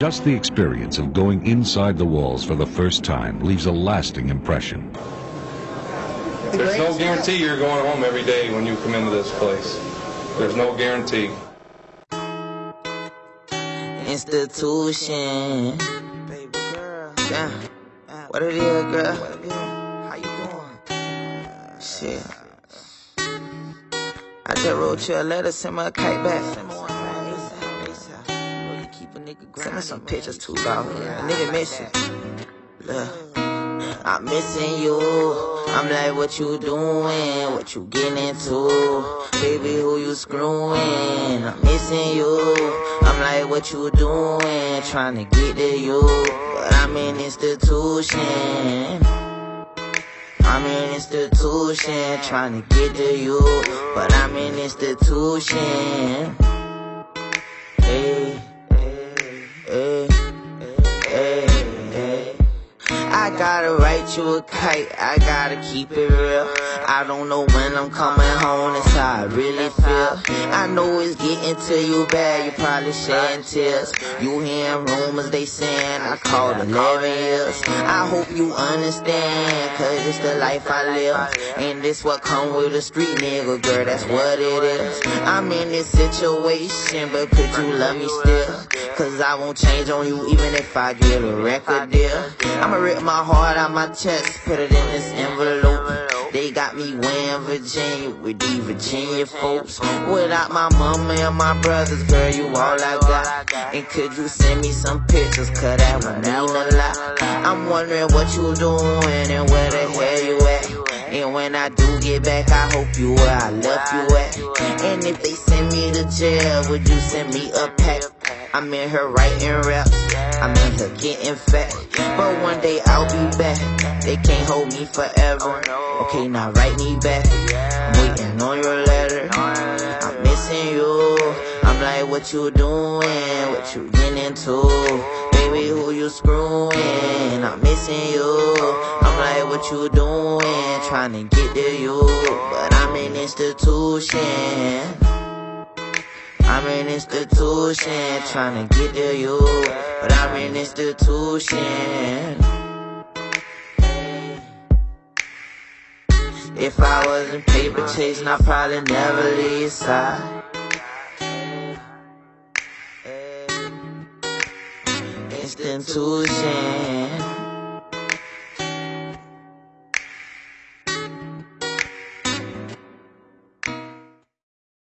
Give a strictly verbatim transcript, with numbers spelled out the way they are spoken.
Just the experience of going inside the walls for the first time leaves a lasting impression. There's no guarantee you're going home every day when you come into this place. There's no guarantee. Institution. Baby girl. Damn. What it is, girl? How you doing? Shit. I just wrote you a letter, send me a kite back. Send me some pictures too, dog. A nigga miss you. Look. I'm missing you. I'm like, what you doing? What you getting into? Baby, who you screwing? I'm missing you. I'm like, what you doing? Trying to get to you, but I'm in institution. I'm in institution, trying to get to you, but I'm in institution. Hey, hey, hey, hey, hey. I gotta write you a kite, I gotta keep it real. I don't know when I'm coming home, that's how I really feel. I know it's getting to you bad, you probably shedding tears. You hearing rumors, they saying I called eleven years. I hope you understand, cause it's the life I live. And this what come with a street nigga, girl, that's what it is. I'm in this situation, but could you love me still? Cause I won't change on you even if I get a record deal. I'ma rip my heart out my chest, put it in this envelope. They got me wearing Virginia with these Virginia folks. Without my mama and my brothers, girl, you all I got. And could you send me some pictures, cause that would mean a lot. I'm wondering what you doing and where the hell you at. And when I do get back, I hope you where I left you at. And if they send me to jail, would you send me a pack? I'm in here writing raps, I'm in here getting fat. But one day I'll be back, they can't hold me forever. Okay, now write me back, I'm waiting on your letter. I'm missing you, I'm like, what you doing, what you getting into? Baby, who you screwing, I'm missing you. I'm like, what you doing, trying to get to you, but I'm in institution. I'm in institution, trying to get to you, but I'm in institution. If I wasn't paper chasing, I'd probably never leave your side. Institution.